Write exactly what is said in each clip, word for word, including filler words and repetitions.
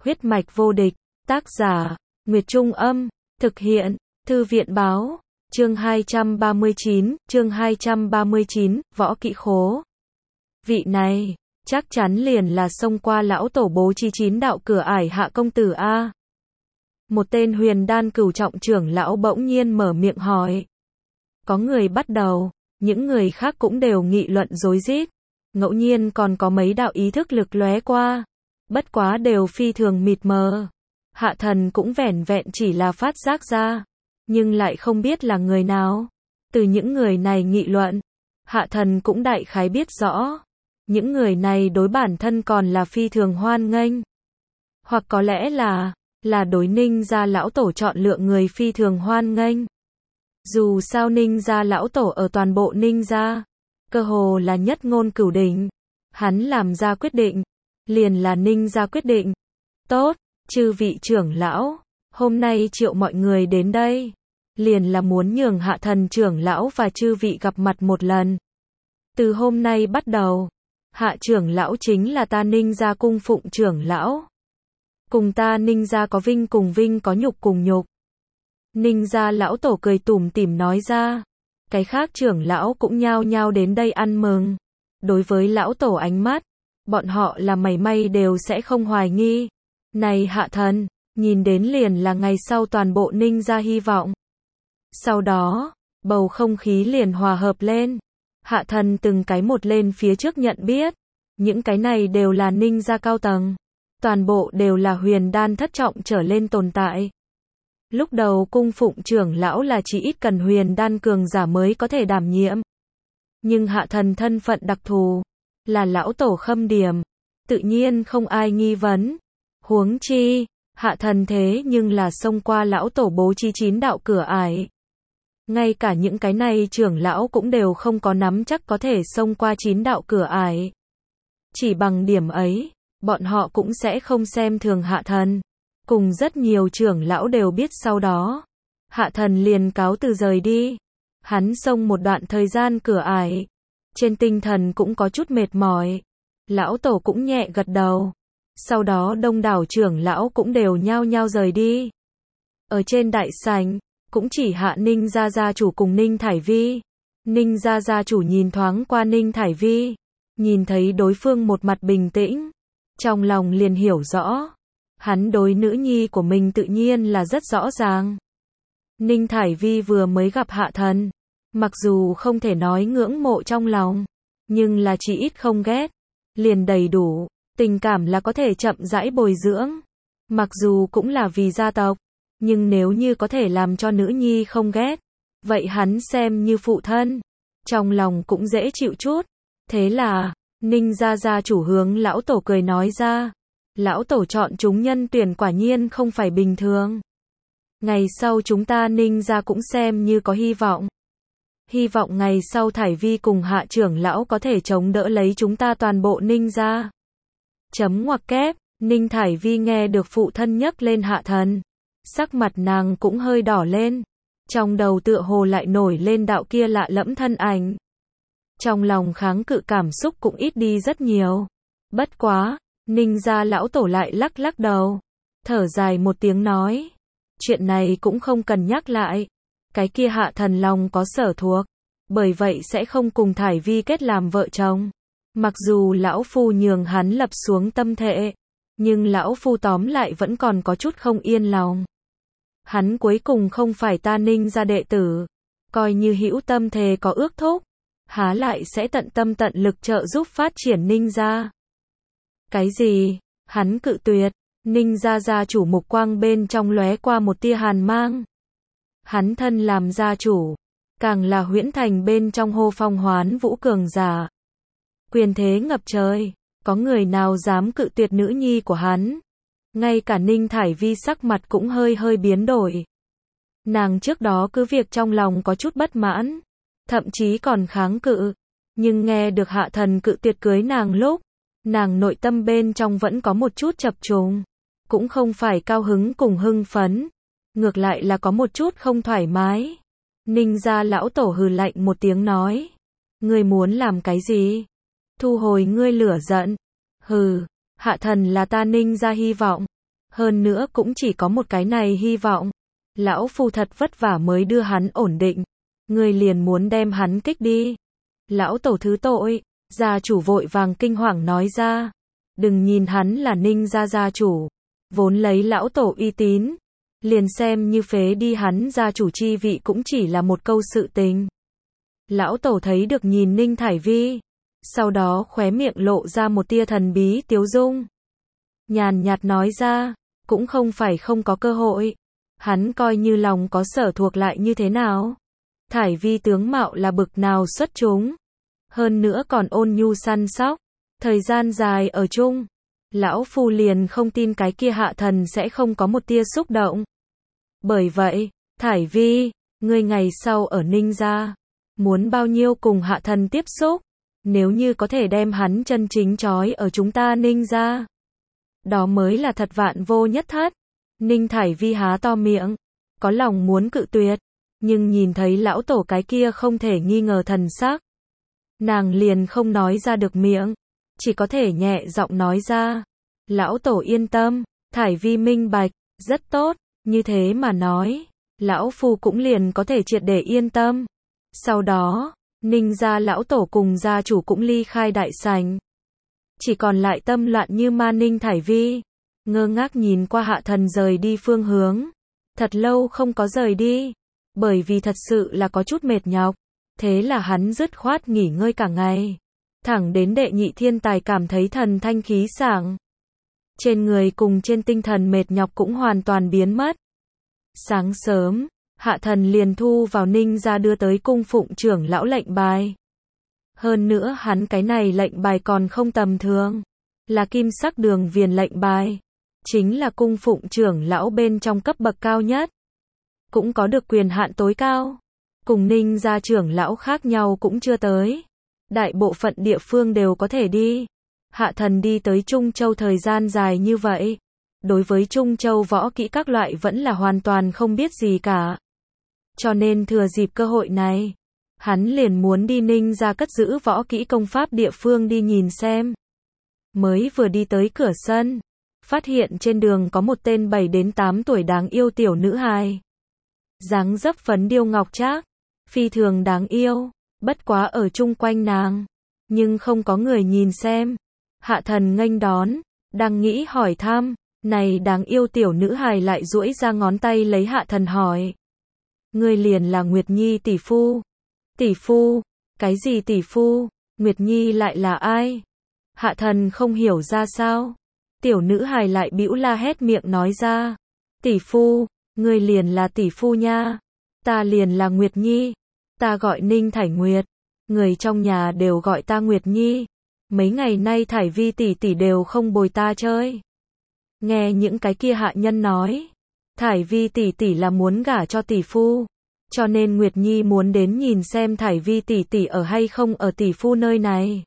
Huyết mạch vô địch, tác giả, Nguyệt Trung Âm, thực hiện, Thư viện Báo, chương hai trăm ba mươi chín, chương hai trăm ba mươi chín, Võ Kỵ Khố. Vị này, chắc chắn liền là xông qua lão tổ bố trí chín đạo cửa ải Hạ công tử a. Một tên huyền đan cửu trọng trưởng lão bỗng nhiên mở miệng hỏi. Có người bắt đầu, những người khác cũng đều nghị luận rối rít, ngẫu nhiên còn có mấy đạo ý thức lực lóe qua, bất quá đều phi thường mịt mờ. Hạ thần cũng vẻn vẹn chỉ là phát giác ra, nhưng lại không biết là người nào. Từ những người này nghị luận, hạ thần cũng đại khái biết rõ, những người này đối bản thân còn là phi thường hoan nghênh. Hoặc có lẽ là, là đối Ninh gia lão tổ chọn lựa người phi thường hoan nghênh. Dù sao Ninh gia lão tổ ở toàn bộ Ninh gia, cơ hồ là nhất ngôn cửu đỉnh. Hắn làm ra quyết định, liền là Ninh gia quyết định. Tốt, chư vị trưởng lão, hôm nay triệu mọi người đến đây, liền là muốn nhường hạ thần trưởng lão và chư vị gặp mặt một lần. Từ hôm nay bắt đầu, hạ trưởng lão chính là ta Ninh gia cung phụng trưởng lão. Cùng ta Ninh gia có vinh cùng vinh, có nhục cùng nhục. Ninh gia lão tổ cười tủm tỉm nói ra. Cái khác trưởng lão cũng nhao nhao đến đây ăn mừng. Đối với lão tổ ánh mắt, bọn họ là mảy may đều sẽ không hoài nghi. Này hạ thần, nhìn đến liền là ngày sau toàn bộ Ninh gia hy vọng. Sau đó, bầu không khí liền hòa hợp lên. Hạ thần từng cái một lên phía trước nhận biết. Những cái này đều là Ninh gia cao tầng. Toàn bộ đều là huyền đan thất trọng trở lên tồn tại. Lúc đầu cung phụng trưởng lão là chỉ ít cần huyền đan cường giả mới có thể đảm nhiệm. Nhưng hạ thần thân phận đặc thù, là lão tổ khâm điểm, tự nhiên không ai nghi vấn. Huống chi, hạ thần thế nhưng là xông qua lão tổ bố trí chín đạo cửa ải. Ngay cả những cái này trưởng lão cũng đều không có nắm chắc có thể xông qua chín đạo cửa ải. Chỉ bằng điểm ấy, bọn họ cũng sẽ không xem thường hạ thần. Cùng rất nhiều trưởng lão đều biết sau đó, hạ thần liền cáo từ rời đi. Hắn xông một đoạn thời gian cửa ải, trên tinh thần cũng có chút mệt mỏi. Lão tổ cũng nhẹ gật đầu. Sau đó đông đảo trưởng lão cũng đều nhao nhao rời đi. Ở trên đại sảnh, cũng chỉ hạ Ninh gia gia chủ cùng Ninh Thải Vi. Ninh gia gia chủ nhìn thoáng qua Ninh Thải Vi, nhìn thấy đối phương một mặt bình tĩnh, trong lòng liền hiểu rõ. Hắn đối nữ nhi của mình tự nhiên là rất rõ ràng. Ninh Thải Vi vừa mới gặp hạ thần, mặc dù không thể nói ngưỡng mộ trong lòng, nhưng là chỉ ít không ghét, liền đầy đủ, tình cảm là có thể chậm rãi bồi dưỡng. Mặc dù cũng là vì gia tộc, nhưng nếu như có thể làm cho nữ nhi không ghét, vậy hắn xem như phụ thân, trong lòng cũng dễ chịu chút. Thế là, Ninh gia gia chủ hướng lão tổ cười nói ra. Lão tổ chọn chúng nhân tuyển quả nhiên không phải bình thường. Ngày sau chúng ta Ninh gia cũng xem như có hy vọng. Hy vọng ngày sau Thải Vi cùng hạ trưởng lão có thể chống đỡ lấy chúng ta toàn bộ Ninh gia. Chấm ngoặc kép, Ninh Thải Vi nghe được phụ thân nhắc lên hạ thần. Sắc mặt nàng cũng hơi đỏ lên. Trong đầu tựa hồ lại nổi lên đạo kia lạ lẫm thân ảnh. Trong lòng kháng cự cảm xúc cũng ít đi rất nhiều. Bất quá, Ninh gia lão tổ lại lắc lắc đầu, thở dài một tiếng nói, chuyện này cũng không cần nhắc lại, cái kia hạ thần lòng có sở thuộc, bởi vậy sẽ không cùng Thải Vi kết làm vợ chồng. Mặc dù lão phu nhường hắn lập xuống tâm thệ, nhưng lão phu tóm lại vẫn còn có chút không yên lòng. Hắn cuối cùng không phải ta Ninh gia đệ tử, coi như hữu tâm thề có ước thúc, há lại sẽ tận tâm tận lực trợ giúp phát triển Ninh gia. Cái gì? Hắn cự tuyệt. Ninh gia gia chủ mục quang bên trong lóe qua một tia hàn mang. Hắn thân làm gia chủ, càng là huyễn thành bên trong hô phong hoán vũ cường giả. Quyền thế ngập trời, có người nào dám cự tuyệt nữ nhi của hắn? Ngay cả Ninh Thải Vi sắc mặt cũng hơi hơi biến đổi. Nàng trước đó cứ việc trong lòng có chút bất mãn, thậm chí còn kháng cự, nhưng nghe được hạ thần cự tuyệt cưới nàng lúc, nàng nội tâm bên trong vẫn có một chút chập trùng, cũng không phải cao hứng cùng hưng phấn, ngược lại là có một chút không thoải mái. Ninh gia lão tổ hừ lạnh một tiếng nói, ngươi muốn làm cái gì? Thu hồi ngươi lửa giận. Hừ, hạ thần là ta Ninh gia hy vọng, Hơn nữa cũng chỉ có một cái này hy vọng. Lão phu thật vất vả mới đưa hắn ổn định. Ngươi liền muốn đem hắn kích đi. Lão tổ thứ tội. Gia chủ vội vàng kinh hoàng nói ra. Đừng nhìn hắn là Ninh gia gia chủ. Vốn lấy lão tổ uy tín. Liền xem như phế đi hắn gia chủ chi vị cũng chỉ là một câu sự tình. Lão tổ thấy được nhìn Ninh Thải Vi. Sau đó khóe miệng lộ ra một tia thần bí tiếu dung. Nhàn nhạt nói ra. Cũng không phải không có cơ hội. Hắn coi như lòng có sở thuộc lại như thế nào. Thải Vi tướng mạo là bực nào xuất chúng. Hơn nữa còn ôn nhu săn sóc. Thời gian dài ở chung. Lão phu liền không tin cái kia Hạ Thần sẽ không có một tia xúc động. Bởi vậy, Thải Vi, ngươi ngày sau ở Ninh gia, muốn bao nhiêu cùng Hạ Thần tiếp xúc, nếu như có thể đem hắn chân chính trói ở chúng ta Ninh gia, đó mới là thật vạn vô nhất thất. Ninh Thải Vi há to miệng, có lòng muốn cự tuyệt, nhưng nhìn thấy lão tổ cái kia không thể nghi ngờ thần sắc, nàng liền không nói ra được miệng, chỉ có thể nhẹ giọng nói ra. Lão tổ yên tâm, Thải Vi minh bạch, rất tốt, như thế mà nói, lão phu cũng liền có thể triệt để yên tâm. Sau đó, Ninh gia lão tổ cùng gia chủ cũng ly khai đại sảnh. Chỉ còn lại tâm loạn như ma Ninh Thải Vi, ngơ ngác nhìn qua Hạ Thần rời đi phương hướng. Thật lâu không có rời đi, bởi vì thật sự là có chút mệt nhọc. Thế là hắn dứt khoát nghỉ ngơi cả ngày. Thẳng đến đệ nhị thiên tài cảm thấy thần thanh khí sảng. Trên người cùng trên tinh thần mệt nhọc cũng hoàn toàn biến mất. Sáng sớm, Hạ Thần liền thu vào Ninh gia đưa tới cung phụng trưởng lão lệnh bài. Hơn nữa hắn cái này lệnh bài còn không tầm thường. Là kim sắc đường viền lệnh bài. Chính là cung phụng trưởng lão bên trong cấp bậc cao nhất. Cũng có được quyền hạn tối cao. Cùng Ninh gia trưởng lão khác nhau cũng chưa tới. Đại bộ phận địa phương đều có thể đi. Hạ Thần đi tới Trung Châu thời gian dài như vậy. Đối với Trung Châu võ kỹ các loại vẫn là hoàn toàn không biết gì cả. Cho nên thừa dịp cơ hội này, hắn liền muốn đi Ninh gia cất giữ võ kỹ công pháp địa phương đi nhìn xem. Mới vừa đi tới cửa sân, phát hiện trên đường có một tên bảy đến tám tuổi đáng yêu tiểu nữ hài. Dáng dấp phấn điêu ngọc trác, phi thường đáng yêu, bất quá ở chung quanh nàng, nhưng không có người nhìn xem. Hạ Thần nghênh đón, đang nghĩ hỏi thăm, này đáng yêu tiểu nữ hài lại duỗi ra ngón tay lấy Hạ Thần hỏi. Ngươi liền là Nguyệt Nhi tỷ phu. Tỷ phu? Cái gì tỷ phu? Nguyệt Nhi lại là ai? Hạ Thần không hiểu ra sao. Tiểu nữ hài lại bĩu la hét miệng nói ra. Tỷ phu, ngươi liền là tỷ phu nha. Ta liền là Nguyệt Nhi. Ta gọi Ninh Thải Nguyệt. Người trong nhà đều gọi ta Nguyệt Nhi. Mấy ngày nay Thải Vi tỷ tỷ đều không bồi ta chơi. Nghe những cái kia hạ nhân nói, Thải Vi tỷ tỷ là muốn gả cho tỷ phu, cho nên Nguyệt Nhi muốn đến nhìn xem Thải Vi tỷ tỷ ở hay không ở tỷ phu nơi này.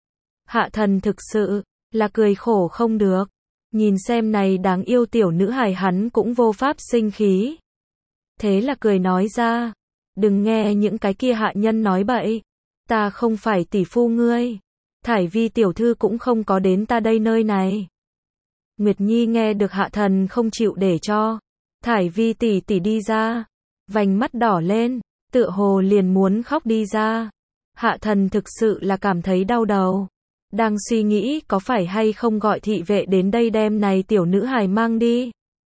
Hạ Thần thực sự là cười khổ không được, nhìn xem này đáng yêu tiểu nữ hài hắn cũng vô pháp sinh khí. Thế là cười nói ra, đừng nghe những cái kia hạ nhân nói bậy, ta không phải tỷ phu ngươi, Thải Vi tiểu thư cũng không có đến ta đây nơi này. Nguyệt Nhi nghe được Hạ Thần không chịu để cho Thải Vi tỷ tỷ đi ra, vành mắt đỏ lên, tựa hồ liền muốn khóc đi ra. Hạ Thần thực sự là cảm thấy đau đầu, đang suy nghĩ có phải hay không gọi thị vệ đến đây đem này tiểu nữ hài mang đi.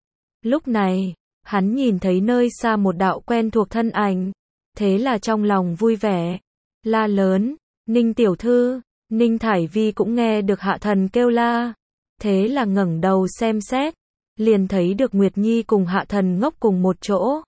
Lúc này, hắn nhìn thấy nơi xa một đạo quen thuộc thân ảnh, thế là trong lòng vui vẻ, la lớn, Ninh tiểu thư. Ninh Thải Vi cũng nghe được Hạ Thần kêu la, thế là ngẩng đầu xem xét, liền thấy được Nguyệt Nhi cùng Hạ Thần ngốc cùng một chỗ.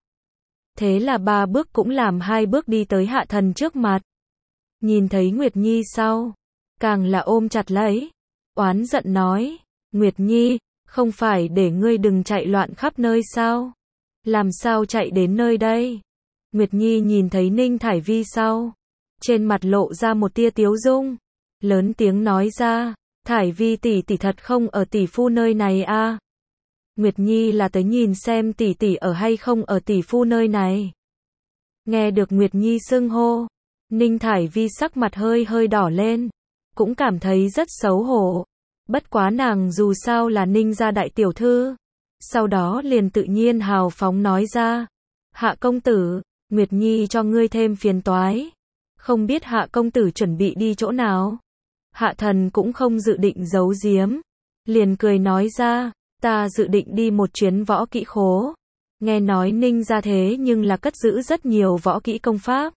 Thế là ba bước cũng làm hai bước đi tới Hạ Thần trước mặt. Nhìn thấy Nguyệt Nhi sau, càng là ôm chặt lấy, oán giận nói, Nguyệt Nhi, không phải để ngươi đừng chạy loạn khắp nơi sao? Làm sao chạy đến nơi đây? Nguyệt Nhi nhìn thấy Ninh Thải Vi sau, trên mặt lộ ra một tia tiếu dung, lớn tiếng nói ra, Thải Vi tỷ tỷ thật không ở tỷ phu nơi này a? À? Nguyệt Nhi là tới nhìn xem tỷ tỷ ở hay không ở tỷ phu nơi này. Nghe được Nguyệt Nhi xưng hô, Ninh Thải Vi sắc mặt hơi hơi đỏ lên, cũng cảm thấy rất xấu hổ. Bất quá nàng dù sao là Ninh gia đại tiểu thư, sau đó liền tự nhiên hào phóng nói ra. Hạ công tử, Nguyệt Nhi cho ngươi thêm phiền toái. Không biết hạ công tử chuẩn bị đi chỗ nào? Hạ thần cũng không dự định giấu giếm. Liền cười nói ra, ta dự định đi một chuyến võ kỹ khố. Nghe nói Ninh gia thế nhưng là cất giữ rất nhiều võ kỹ công pháp.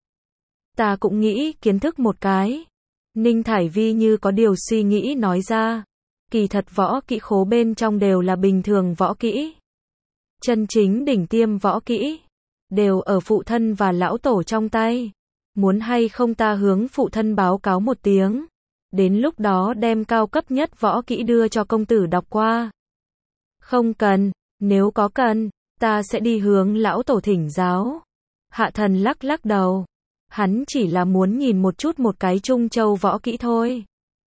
Ta cũng nghĩ kiến thức một cái. Ninh Thải Vi như có điều suy nghĩ nói ra. Kỳ thật võ kỹ khố bên trong đều là bình thường võ kỹ. Chân chính đỉnh tiêm võ kỹ. Đều ở phụ thân và lão tổ trong tay. Muốn hay không ta hướng phụ thân báo cáo một tiếng. Đến lúc đó đem cao cấp nhất võ kỹ đưa cho công tử đọc qua. Không cần, nếu có cần, ta sẽ đi hướng lão tổ thỉnh giáo. Hạ thần lắc lắc đầu. Hắn chỉ là muốn nhìn một chút một cái Trung Châu võ kỹ thôi.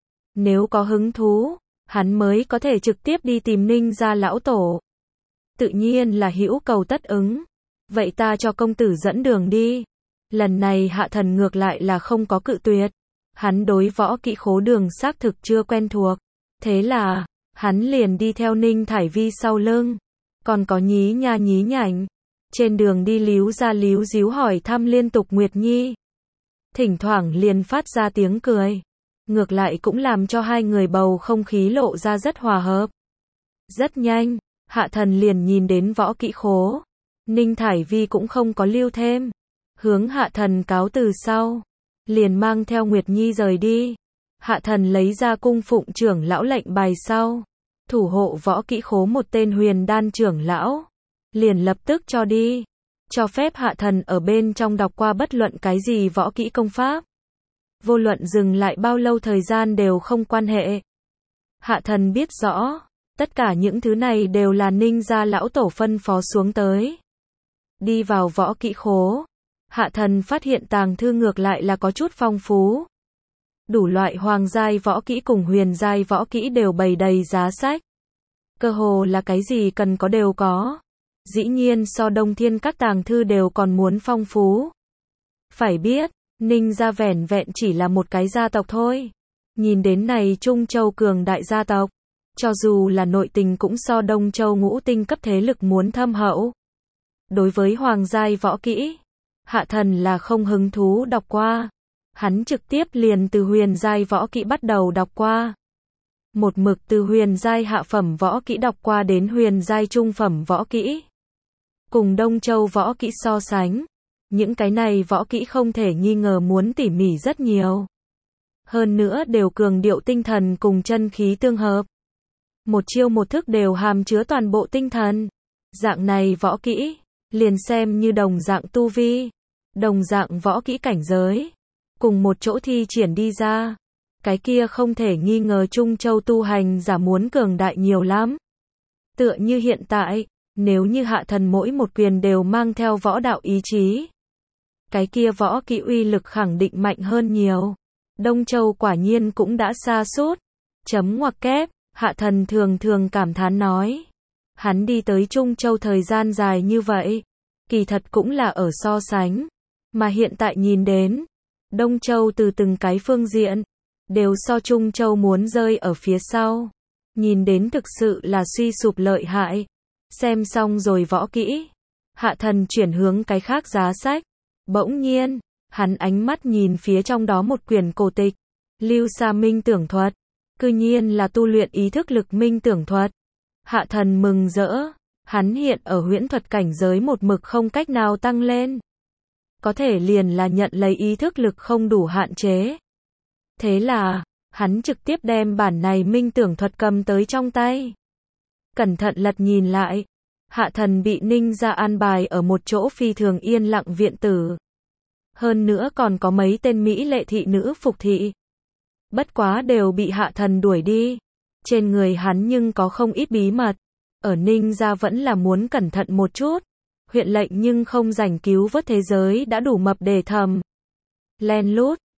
Nếu có hứng thú, hắn mới có thể trực tiếp đi tìm Ninh gia lão tổ. Tự nhiên là hữu cầu tất ứng. Vậy ta cho công tử dẫn đường đi. Lần này hạ thần ngược lại là không có cự tuyệt. Hắn đối võ kỹ khố đường xác thực chưa quen thuộc. Thế là, hắn liền đi theo Ninh Thải Vi sau lưng. Còn có nhí nha nhí nhảnh. Trên đường đi líu ra líu díu hỏi thăm liên tục Nguyệt Nhi. Thỉnh thoảng liền phát ra tiếng cười. Ngược lại cũng làm cho hai người bầu không khí lộ ra rất hòa hợp. Rất nhanh, hạ thần liền nhìn đến võ kỹ khố. Ninh Thải Vi cũng không có lưu thêm. Hướng hạ thần cáo từ sau. Liền mang theo Nguyệt Nhi rời đi. Hạ thần lấy ra cung phụng trưởng lão lệnh bài sau. Thủ hộ võ kỹ khố một tên huyền đan trưởng lão. Liền lập tức cho đi. Cho phép hạ thần ở bên trong đọc qua bất luận cái gì võ kỹ công pháp. Vô luận dừng lại bao lâu thời gian đều không quan hệ. Hạ thần biết rõ. Tất cả những thứ này đều là Ninh gia lão tổ phân phó xuống tới. Đi vào võ kỹ khố. Hạ thần phát hiện tàng thư ngược lại là có chút phong phú. Đủ loại hoàng giai võ kỹ cùng huyền giai võ kỹ đều bày đầy giá sách. Cơ hồ là cái gì cần có đều có. Dĩ nhiên so Đông Thiên các tàng thư đều còn muốn phong phú. Phải biết, Ninh gia vẻn vẹn chỉ là một cái gia tộc thôi. Nhìn đến này Trung Châu cường đại gia tộc. Cho dù là nội tình cũng so Đông Châu ngũ tinh cấp thế lực muốn thâm hậu. Đối với hoàng giai võ kỹ, hạ thần là không hứng thú đọc qua. Hắn trực tiếp liền từ huyền giai võ kỹ bắt đầu đọc qua. Một mực từ huyền giai hạ phẩm võ kỹ đọc qua đến huyền giai trung phẩm võ kỹ. Cùng Đông Châu võ kỹ so sánh, những cái này võ kỹ không thể nghi ngờ muốn tỉ mỉ rất nhiều. Hơn nữa đều cường điệu tinh thần cùng chân khí tương hợp. Một chiêu một thức đều hàm chứa toàn bộ tinh thần. Dạng này võ kỹ, liền xem như đồng dạng tu vi, đồng dạng võ kỹ cảnh giới, cùng một chỗ thi triển đi ra. Cái kia không thể nghi ngờ Trung Châu tu hành giả muốn cường đại nhiều lắm. Tựa như hiện tại, nếu như hạ thần mỗi một quyền đều mang theo võ đạo ý chí, cái kia võ kỹ uy lực khẳng định mạnh hơn nhiều. Đông Châu quả nhiên cũng đã xa suốt. Chấm ngoặc kép, hạ thần thường thường cảm thán nói. Hắn đi tới Trung Châu thời gian dài như vậy, kỳ thật cũng là ở so sánh. Mà hiện tại nhìn đến, Đông Châu từ từng cái phương diện, đều so Trung Châu muốn rơi ở phía sau. Nhìn đến thực sự là suy sụp lợi hại. Xem xong rồi võ kỹ. Hạ thần chuyển hướng cái khác giá sách. Bỗng nhiên, hắn ánh mắt nhìn phía trong đó một quyển cổ tịch. Lưu Sa Minh Tưởng Thuật. Cư nhiên là tu luyện ý thức lực minh tưởng thuật. Hạ thần mừng rỡ. Hắn hiện ở huyễn thuật cảnh giới một mực không cách nào tăng lên. Có thể liền là nhận lấy ý thức lực không đủ hạn chế. Thế là, hắn trực tiếp đem bản này minh tưởng thuật cầm tới trong tay. Cẩn thận lật nhìn lại. Hạ thần bị Ninh gia an bài ở một chỗ phi thường yên lặng viện tử. Hơn nữa còn có mấy tên mỹ lệ thị nữ phục thị. Bất quá đều bị hạ thần đuổi đi. Trên người hắn nhưng có không ít bí mật. Ở Ninh gia vẫn là muốn cẩn thận một chút. Huyện lệnh nhưng không rảnh cứu vớt thế giới đã đủ mập để thầm. Len lút,